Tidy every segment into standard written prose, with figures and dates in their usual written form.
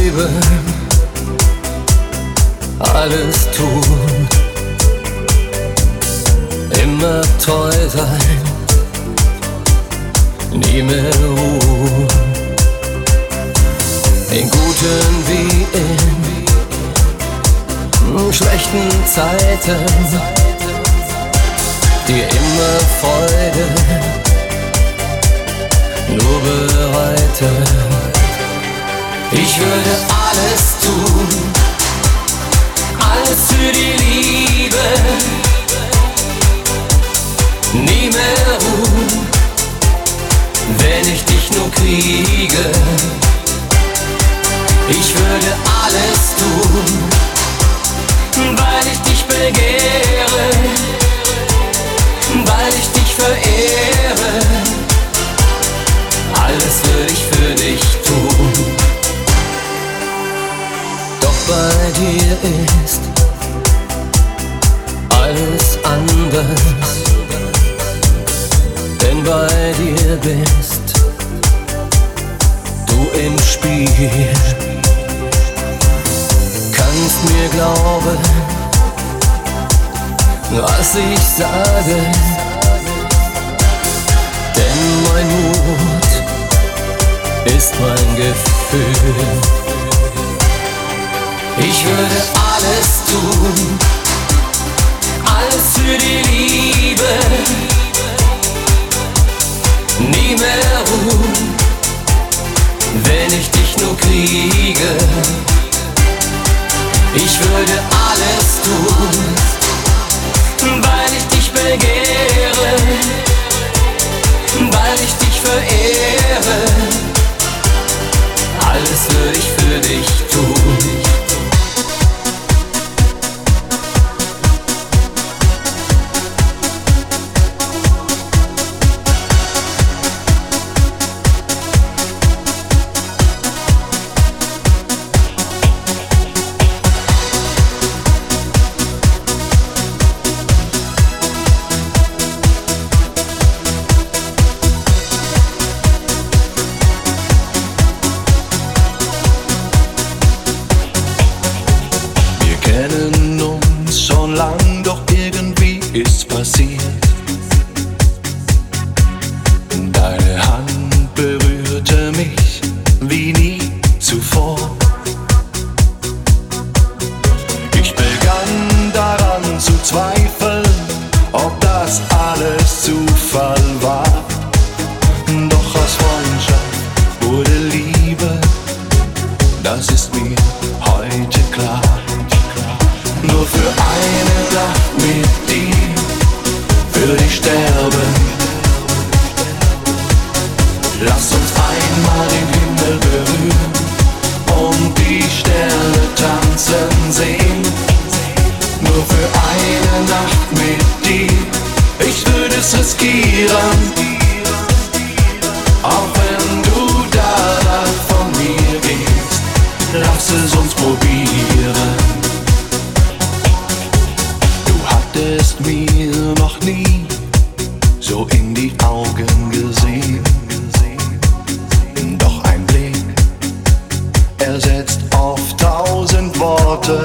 geben, alles tun, immer treu sein, nie mehr ruhen, in guten wie in schlechten Zeiten, dir immer Freude nur bereiten. Ich würde alles tun, alles für die Liebe, nie mehr ruhen, wenn ich dich nur kriege. Ich würde alles tun, weil ich dich begehre, weil ich dich verehre. Alles würde ich für dich tun. Doch bei dir ist alles anders, denn bei dir bist du im Spiel. Kannst mir glauben, was ich sage, denn mein Mut ist mein Gefühl. Ich würde alles tun, alles für die Liebe, nie mehr ruhen, wenn ich dich nur kriege. Ich würde alles tun, weil ich dich begehre, weil ich dich verehre. Alles würde ich für dich tun. Passiert. Deine Hand berührte mich wie nie zuvor. Ich begann daran zu zweifeln, ob das alles Zufall war. Doch aus Freundschaft wurde Liebe, das ist mir heute klar. Nur für eine Nacht mit dir würde ich sterben. Lass uns einmal den Himmel berühren und die Sterne tanzen sehen. Nur für eine Nacht mit dir, ich würde es riskieren. Auch wenn du danach von mir gehst, lass es uns probieren. Du hattest mir noch nie so in die Augen gesehen. Doch ein Blick ersetzt oft 1000 Worte.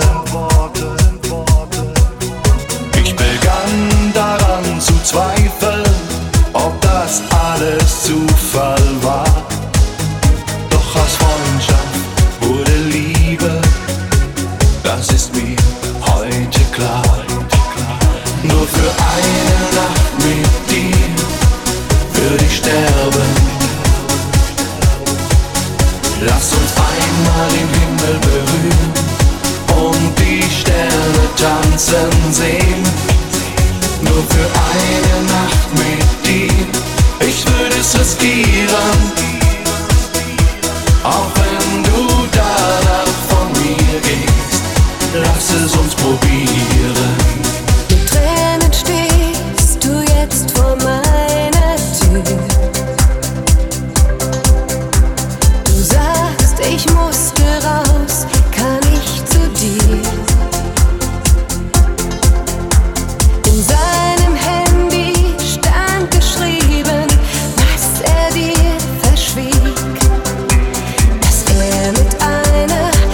Ich begann daran zu zweifeln, ob das alles Zufall war. Doch aus Freundschaft wurde Liebe, das ist mir heute klar. Nur für eine Nacht mit dir würde ich sterben. Lass uns einmal den Himmel berühren und die Sterne tanzen sehen. Nur für eine Nacht mit dir, ich würde es riskieren. Auch wenn du danach von mir gehst, lass es uns probieren. Mit Tränen stehst du jetzt vor meiner Tür. Du sagst, ich musste raus, kann ich zu dir. In seinem Handy stand geschrieben, was er dir verschwieg, dass er mit einer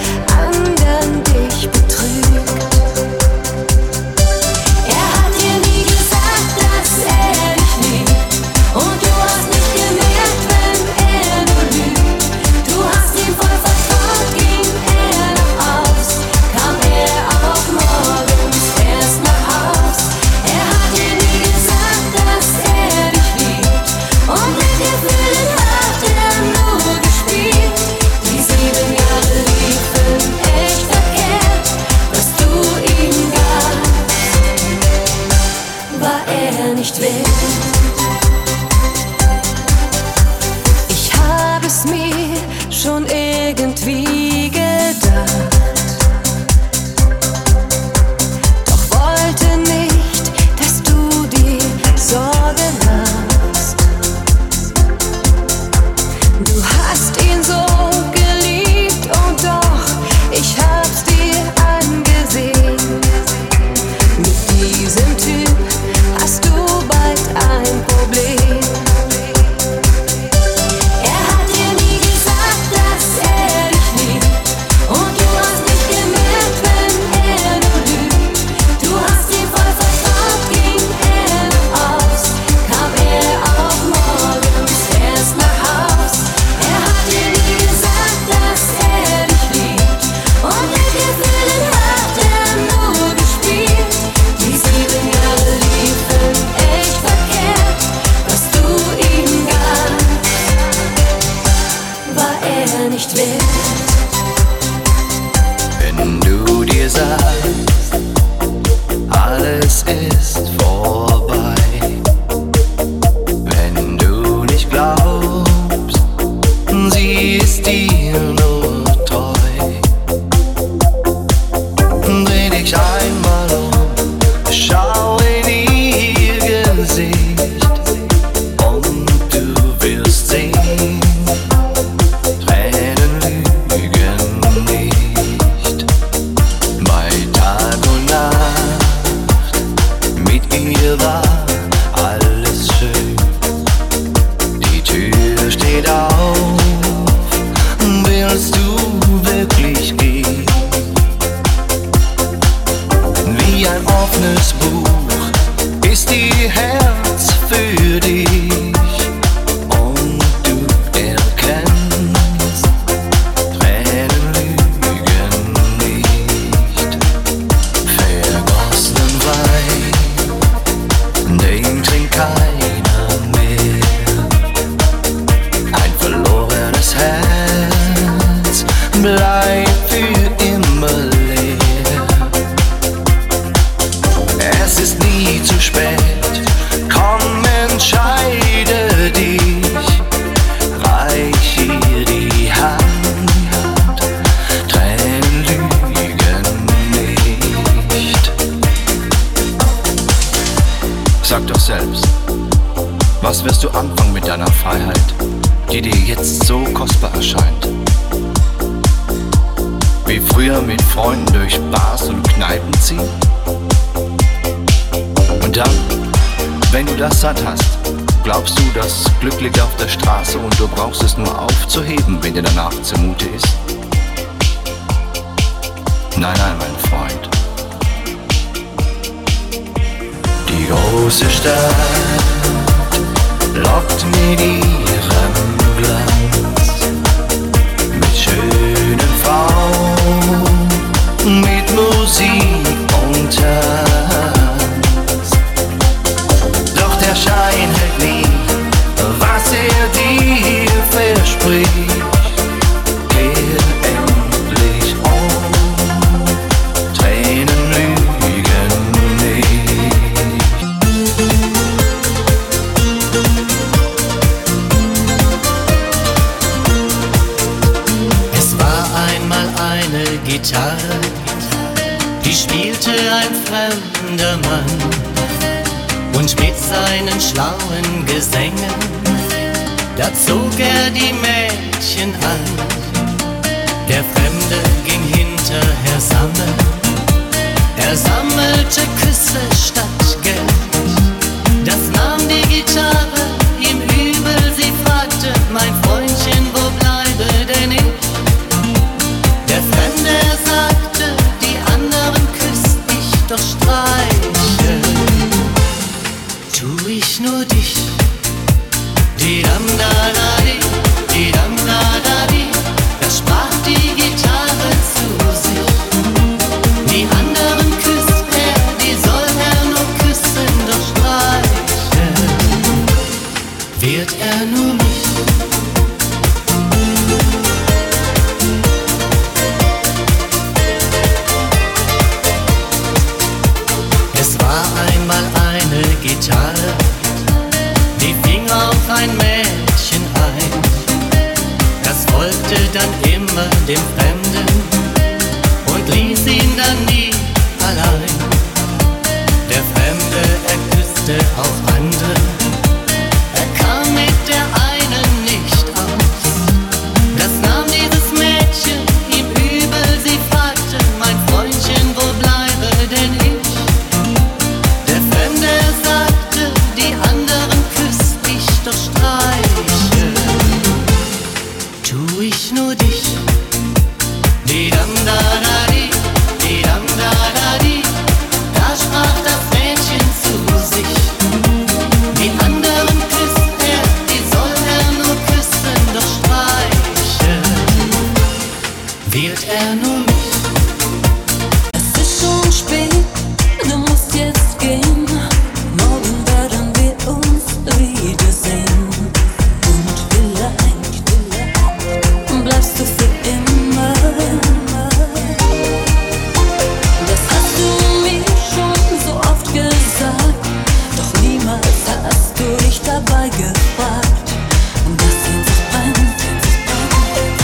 ist dir nur treu. Dreh dich einmal um, schau in ihr Gesicht und du wirst sehen, Tränen lügen nicht. Bei Tag und Nacht mit ihr war alles schön. Die Tür steht auf, willst du wirklich gehen? Wie ein offenes Buch ist ihr Herz für dich und du erkennst, Tränen lügen nicht. Vergossenen Wein, den trinkt keiner mehr. Ein verlorenes Herz bleibt für immer leer. Es ist nie zu spät, komm, entscheide dich, reich ihr die Hand, Tränen lügen nicht. Sag doch selbst, was wirst du anfangen mit deiner Freiheit, die dir jetzt so kostbar erscheint? Wie früher mit Freunden durch Bars und Kneipen ziehen? Und dann, wenn du das satt hast, glaubst du, das Glück liegt auf der Straße und du brauchst es nur aufzuheben, wenn dir danach zumute ist? Nein, nein, mein Freund. Die große Stadt lockt mit ihrem Glanz, mit schönen Frauen, mit Musik und Tanz. Doch der Schein hält nie, was dir verspricht. Kehr endlich um, Tränen lügen nicht. Es war einmal eine Gitarre, die spielte ein fremder Mann. Und mit seinen schlauen Gesängen, da zog er die Mädchen an. Der Fremde ging hinterher sammeln, er sammelte Küsse statt Geld. Das nahm die Gitarre ihm übel, sie fragte, mein Freundchen, wo bleibe denn ich? Der Fremde sagte, die anderen küsst ich doch streiche. Tu ich nur dich, di dam da da di, di dam da da di. Das sprach die Gitarre zu sich. Die anderen küsst er, die soll er nur küssen, doch streichen wird er nur mich. Es war einmal eine Gitarre, die fing auf ein Mädchen ein. Das folgte dann immer dem Fremden und ließ ihn dann nie allein. Der Fremde, er küsste auch andere, er kam mit der einen nicht aus. Das nahm dieses Mädchen ihm übel, sie fragte, mein Freundchen, wo bleibe denn ich? Der Fremde sagte, die anderen küsst ich doch streiche. Tu ich nur dich, di dam da da di, di dam da da di. Da sprach das Mädchen zu sich. Die anderen küsst er, die soll er nur küssen, doch streichen wird er nur mich. Es ist schon spät, du musst jetzt gehen. Morgen werden wir uns wiedersehen. Und vielleicht bleibst du für immer. Das hast du mir schon so oft gesagt, doch niemals hast du dich dabei gefragt. Und das Sehnsucht brennt,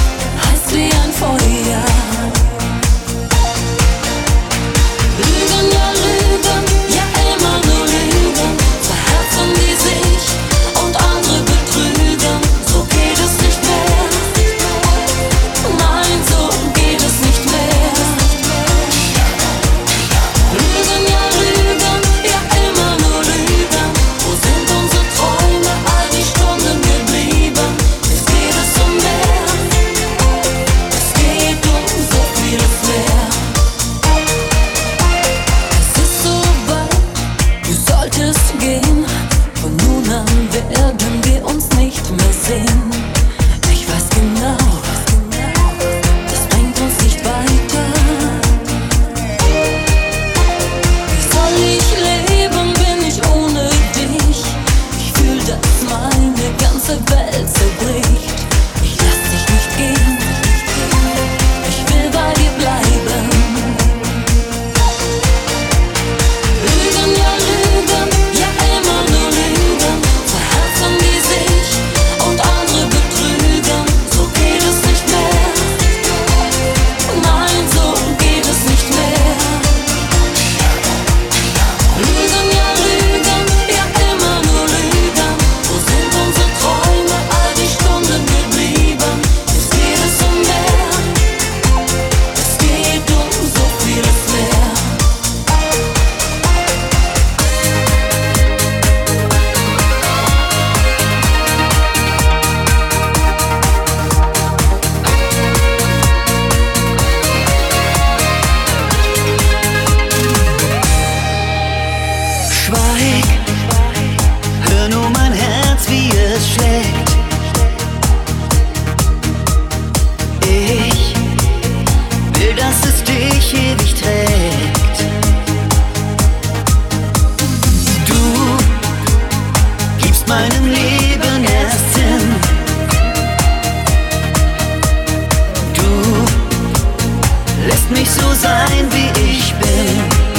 Lasst mich so sein, wie ich bin.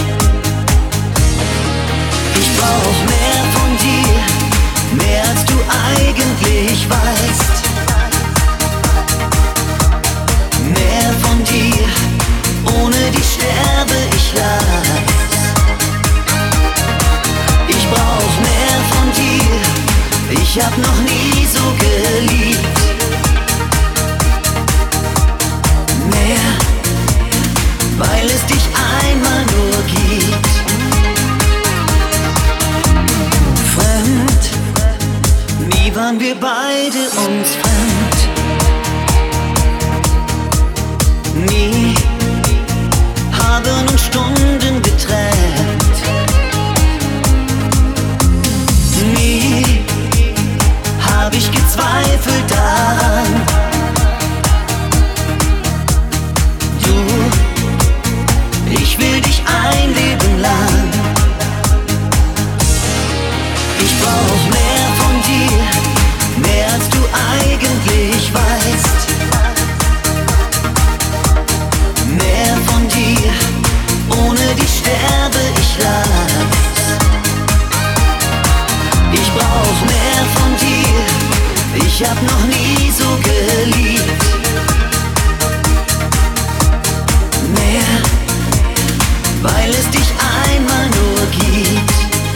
Ich brauch mehr von dir, mehr als du eigentlich weißt. Mehr von dir, ohne dich sterbe ich leicht. Ich brauch mehr von dir, ich hab noch nie so geliebt. Mehr, weil es dich einmal nur gibt. Fremd, nie waren wir beide uns fremd. Nie haben uns Stunden getrennt. Nie hab ich gezweifelt daran. Du, ich will dich ein Leben lang. Ich brauch mehr von dir, mehr als du eigentlich weißt. Mehr von dir, ohne dich sterbe ich leicht. Ich brauch mehr von dir, ich hab noch nie so geliebt. Mehr, weil es dich einmal nur gibt.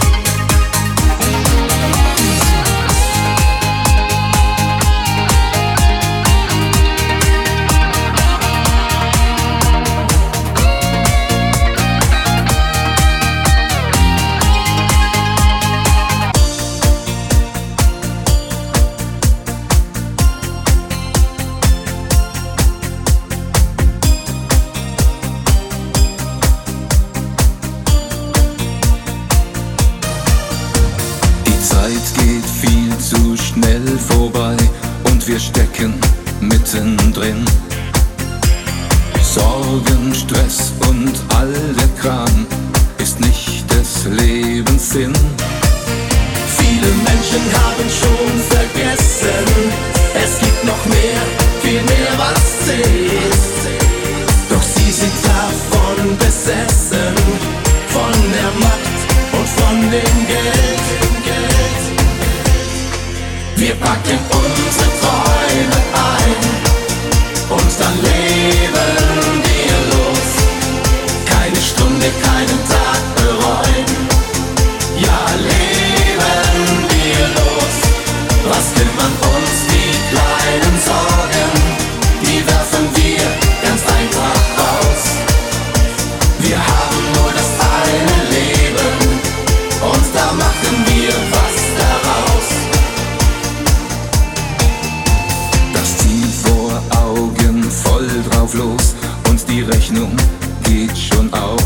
Vorbei und wir stecken mittendrin. Sorgen, Stress und all der Kram ist nicht des Lebens Sinn. Viele Menschen haben schon vergessen, es gibt noch mehr, viel mehr, was zählt. Doch sie sind davon besessen, von der Macht und von dem Geld. Wir packen unsere Träume ein und dann leben wir los. Keine Stunde, keinen Tag bereuen. Ja, leben wir los. Was kümmern uns die kleinen Sorgen? Die werfen wir ganz einfach raus. Wir haben nur das eine Leben und da machen wir was daraus. Voll drauf los und die Rechnung geht schon auf.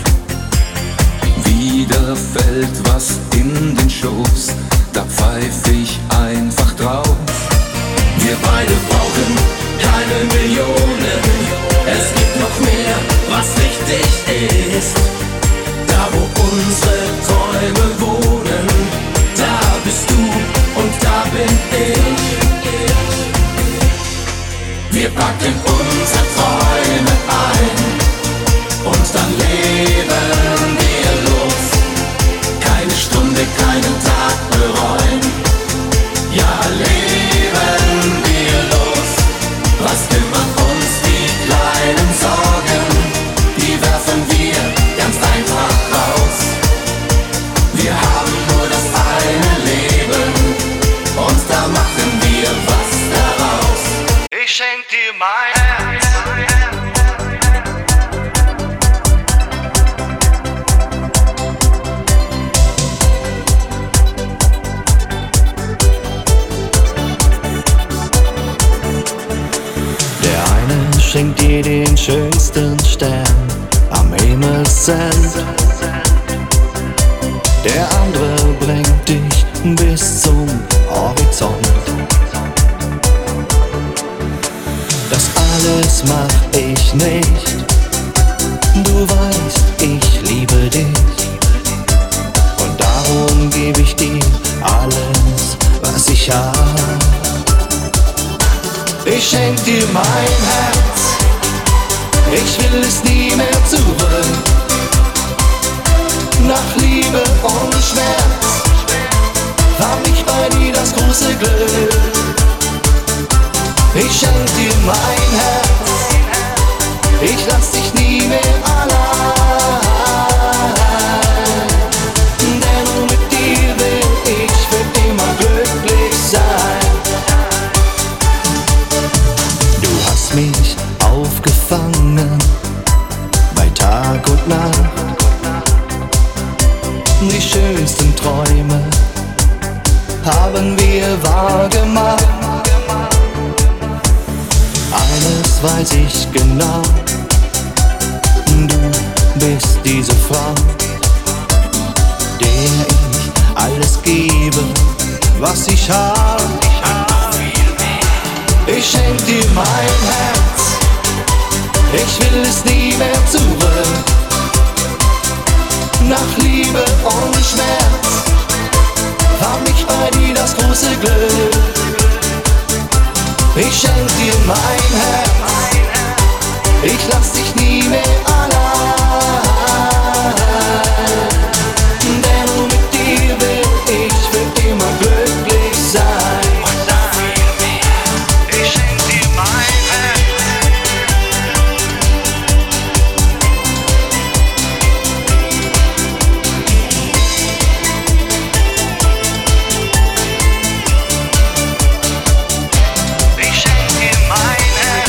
Wieder fällt was in den Schoß, da pfeif ich einfach drauf. Wir beide brauchen keine Millionen, es gibt noch mehr, was wichtig ist. Da wo unsere Träume wohnen, da bist du und da bin ich. Wir packen unsere Träume ein und dann leben wir los. Keine Stunde, keinen Tag bereuen. Ja, leben wir los. Was kümmern uns die kleinen Sorgen? Die werfen wir ganz einfach raus. Wir haben nur das eine Leben und da machen wir was daraus. Ich schenk dir mein Herz. Der eine schenkt dir den schönsten Stern am Himmelszelt. Der andere bringt dich bis zum Horizont. Das alles mach ich nicht. Du weißt, ich liebe dich. Und darum gebe ich dir alles, was ich hab. Ich schenk dir mein Herz. Ich will es nie mehr zurück. Nach Liebe und Schmerz war mich bei dir das große Glück. Ich schenk dir mein Herz, ich lass dich nie mehr allein. Denn nur mit dir will ich für immer glücklich sein. Du hast mich aufgefangen bei Tag und Nacht. Die schönsten Träume haben wir wahr gemacht. Eines weiß ich genau, du bist diese Frau, der ich alles gebe, was ich hab. Ich schenk dir mein Herz, ich will es nie mehr zurück. Nach Liebe und Schmerz war mich bei dir das große Glück. Ich schenk dir mein Herz, ich lass dich nie mehr allein. Denn nur mit dir will ich für immer glücklich sein. Ich schenk dir mein Herz. Ich schenk dir mein Herz.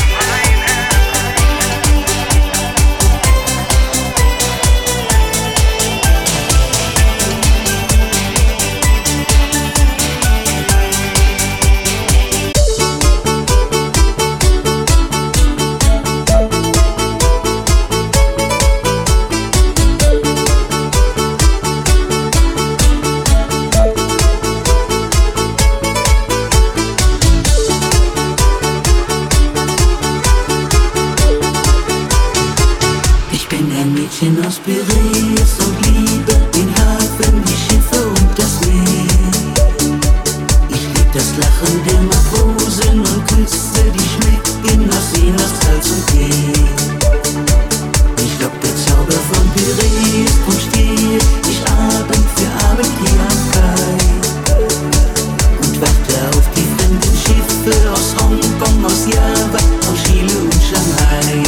Ich bin ein Mädchen aus Piräus und liebe den Hafen, die Schiffe und das Meer. Ich lieb das Lachen der Matrosen und Küsse, die schmecken nach See, nach Salz und Tee. Ich glaub, der Zauber von Piräus drum stehe ich Abend für Abend hier am Kai und warte auf die fremden Schiffe aus Hongkong, aus Java, aus Chile und Shanghai.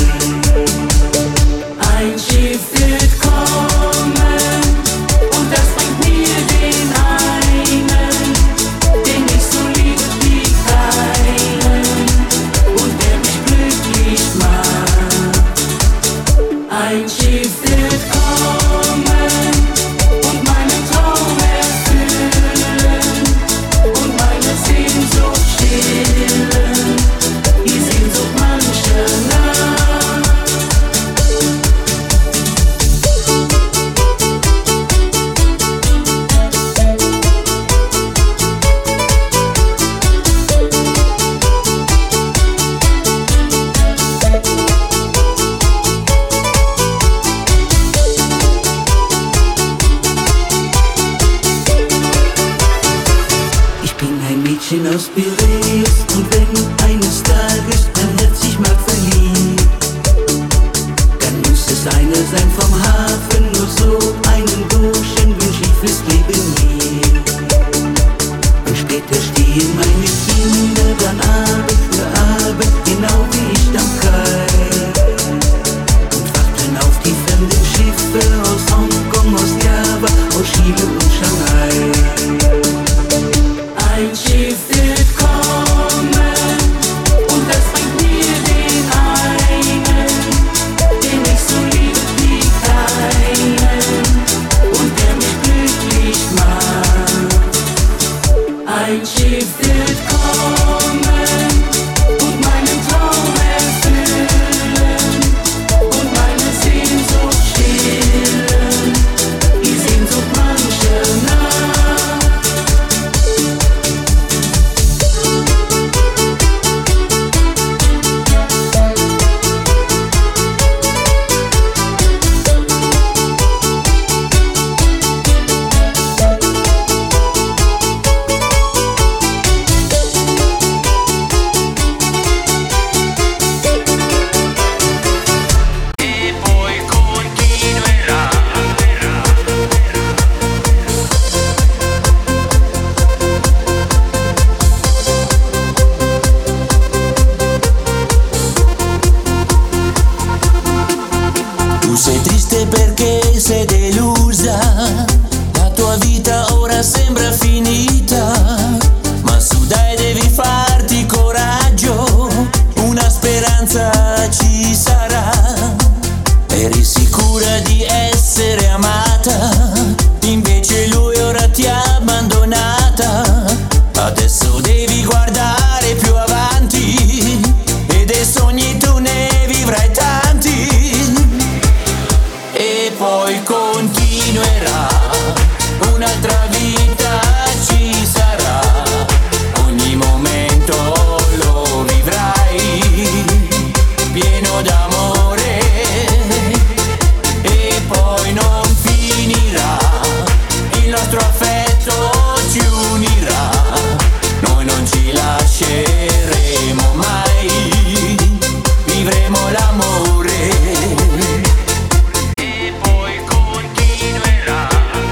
Ein Schiff wird kommen und das bringt mir den einen, den ich so liebe wie keinen und der mich glücklich macht. Ein Schiff wird kommen und meinen Traum erfüllen und meine Sehnsucht stillen, die Sehnsucht mancher Nacht. Ich bin ein Mädchen aus Piräus und wenn eines Tages mein Herz sich mal verliebt, dann muss es einer sein vom Hafen, nur so einen Burschen wünsch ich fürs Leben mir. Und später stehen meine Kinder dann Abend für Abend, genau wie ich am Kai, und warten auf die fremden Schiffe aus Hongkong, aus Java, aus Chile und Shanghai. Ein Schiff wird kommen ci sarà. Eri sicura di essere amata, invece lui ora ti ha abbandonata. Adesso devi guardare più avanti e dei sogni tu ne vivrai tanti. E poi continuerà, un'altra vita ci sarà, ogni momento lo vivrai pieno d'amore. E poi non finirà, il nostro affetto ci unirà, noi non ci lasceremo mai, vivremo l'amore. E poi continuerà.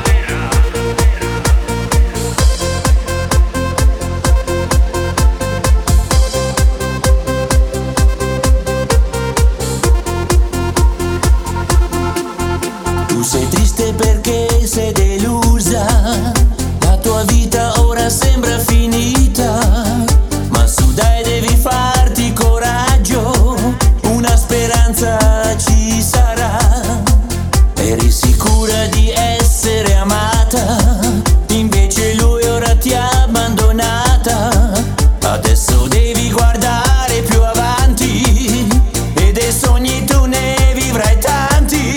Tu sei triste perché sei delusa, la tua vita ora sembra finita, ma su dai devi farti coraggio, una speranza ci sarà. Eri sicura di essere amata, invece lui ora ti ha abbandonata. Adesso devi guardare più avanti e dei sogni tu ne vivrai tanti.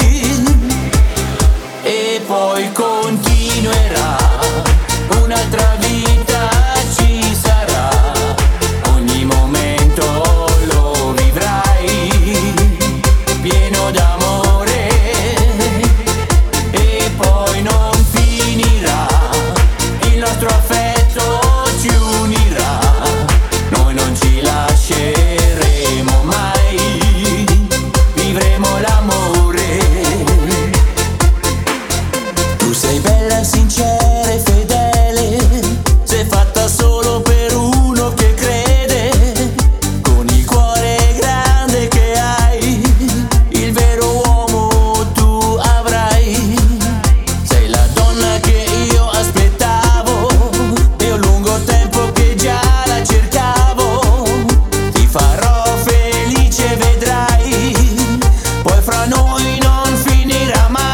E poi continuerà, un'altra vita ci sarà, ogni momento lo vivrai pieno d'amore. E poi non finirà, il nostro affetto ci unirà, noi non ci lasceremo mai, vivremo l'amore. Tu sei bella, sincera e fedele, sei fatta solo per uno che crede, con il cuore grande che hai, il vero uomo tu avrai. Sei la donna che io aspettavo, e un lungo tempo che già la cercavo. Ti farò felice, vedrai, poi fra noi non finirà mai.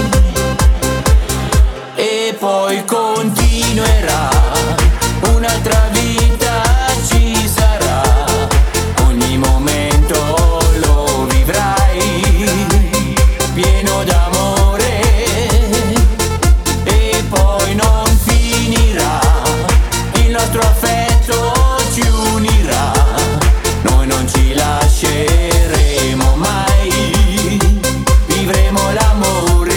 E poi continuerà, un'altra vita ci sarà, ogni momento lo vivrai pieno d'amore. E poi non finirà, il nostro affetto ci unirà, noi non ci lasceremo mai, vivremo l'amore.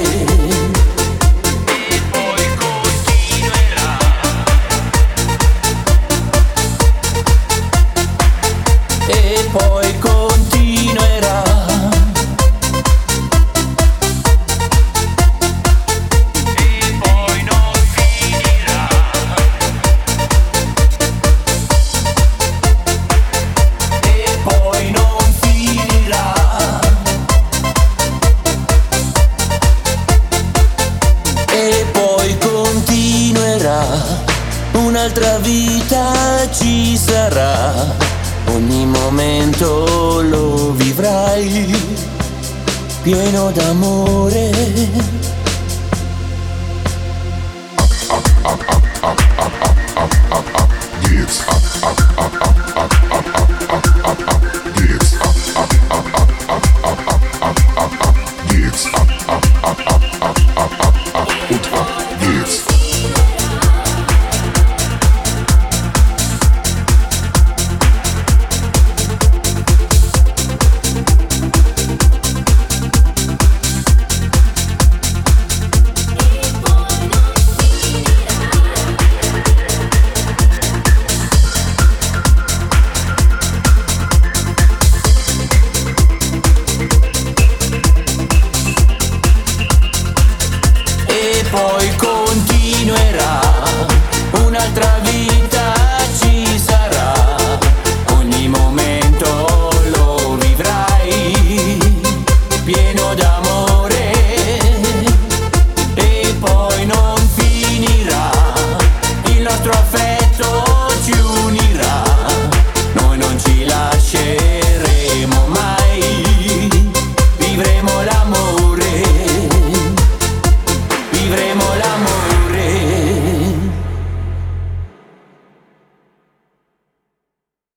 E poi continuerà. E poi continuerà. E poi non finirà. E poi non finirà. E poi continuerà, un'altra vita ci sarà, ogni momento lo vivrai pieno d'amore. E poi continuerà, un'altra vita ci sarà, ogni momento lo vivrai pieno d'amore. E poi non finirà, il nostro affetto ci unirà, noi non ci lasceremo mai, vivremo